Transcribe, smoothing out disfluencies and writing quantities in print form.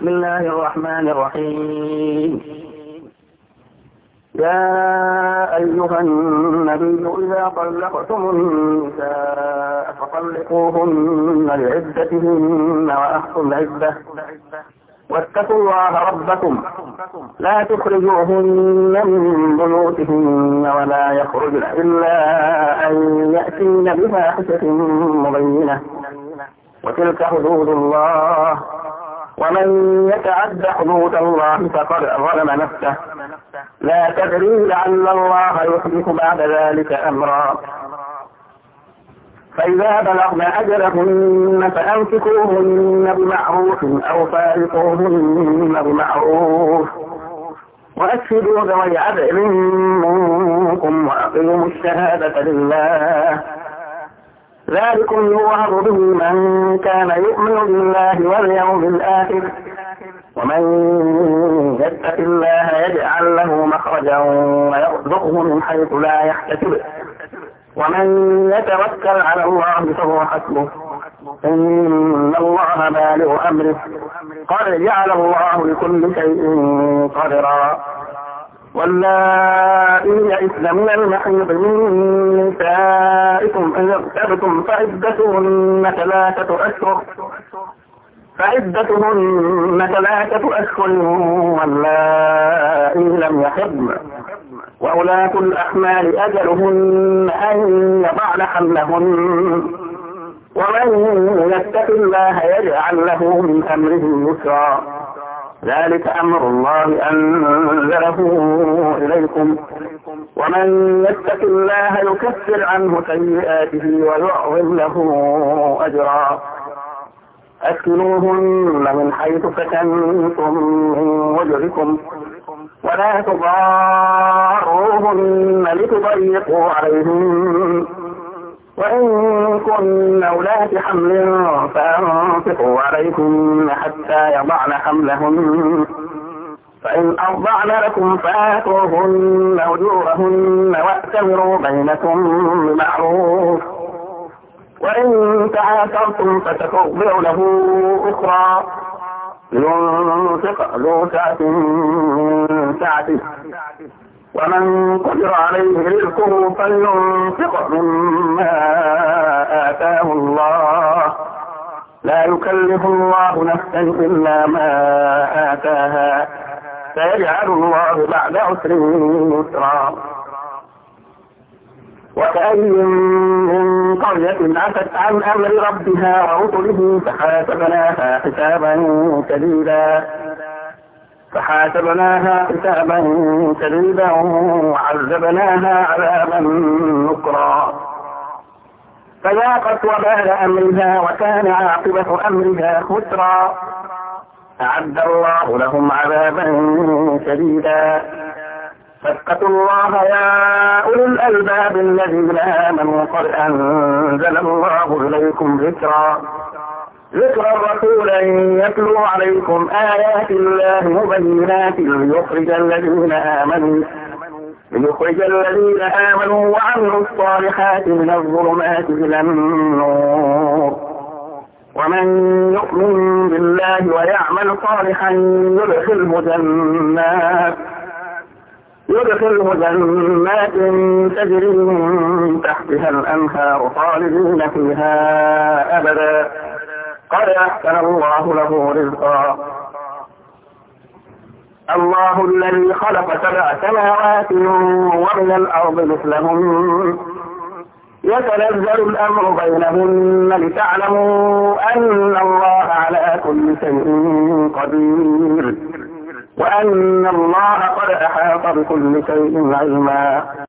بسم الله الرحمن الرحيم. يا أيها النبي إذا طلقتم النساء فطلقوهن لعدتهن وأحصوا العدة واتقوا الله ربكم لا تخرجوهن من بيوتهن ولا يخرجن إلا أن يأتين بفاحشة مبينة وتلك حدود الله ومن يتعد حدود الله فقد ظلم نفسه لا تدري لعل الله يحدث بعد ذلك أمرا. فإذا بلغن أجلهن فأمسكوهن بمعروف أو فارقوهن بمعروف وأشهدوا ذوي عدل منكم وأقيموا الشهادة لله ذلكم يوعظ به من كان يؤمن بالله واليوم الآخر ومن يتق الله يجعل له مخرجا ويرزقه من حيث لا يحتسب ومن يتوكل على الله فهو حسبه إن الله بالغ أمره قد جعل الله لكل شيء قدرا. واللائي يئسن من المحيض من نسائكم إن ارتبتم فعدتهن ثلاثة أشهر واللائي لم يحضن وأولاة الأحمال أجلهن أن يضعن حملهن ومن يتق الله يجعل له من أمره يسرا ذلك أمر الله أنزله إليكم ومن يتق الله يكفر عنه سيئاته ويعظم له أجرا. أسكنوهن من حيث سكنتم من وجهكم ولا تضاروهن لتضيقوا عليهن وإن كن أولات حمل فأنفقوا عليكن حتى يضعن حملهن فإن أرضعن لكم فآتوهن أجورهن وأتمروا بينكم بمعروف وإن تعاثرتم فترضع له أخرى لينفق ذو سعة من سعته ومن قدر عليه رزقه فلينفق مما آتاه الله لا يكلف الله نفسا إلا ما آتاها سيجعل الله بعد عسر يسرا. وكأي من قرية عتت عن أمر ربها ورسله فحاسبناها حسابا شديدا وعذبناها عذابا نكرا فذاقت وبال أمرها وكان عاقبة أمرها خسرا. أعد الله لهم عذابا شديدا فاتقوا الله يا أولي الألباب الذين آمنوا قد أنزل الله إليكم ذكرا رسولا يتلو عليكم آيات الله مبينات ليخرج الذين آمنوا وعملوا الصالحات من الظلمات إلى النور ومن يؤمن بالله ويعمل صالحا يدخله جنات تجري من تحتها الأنهار خالدين فيها أبدا قد أحسن الله له رزقا. الله الذي خلق 7 سماوات ومن الأرض مثلهن يتنزل الأمر بينهن لتعلموا أن الله على كل شيء قدير وأن الله قد أحاط بكل شيء علما.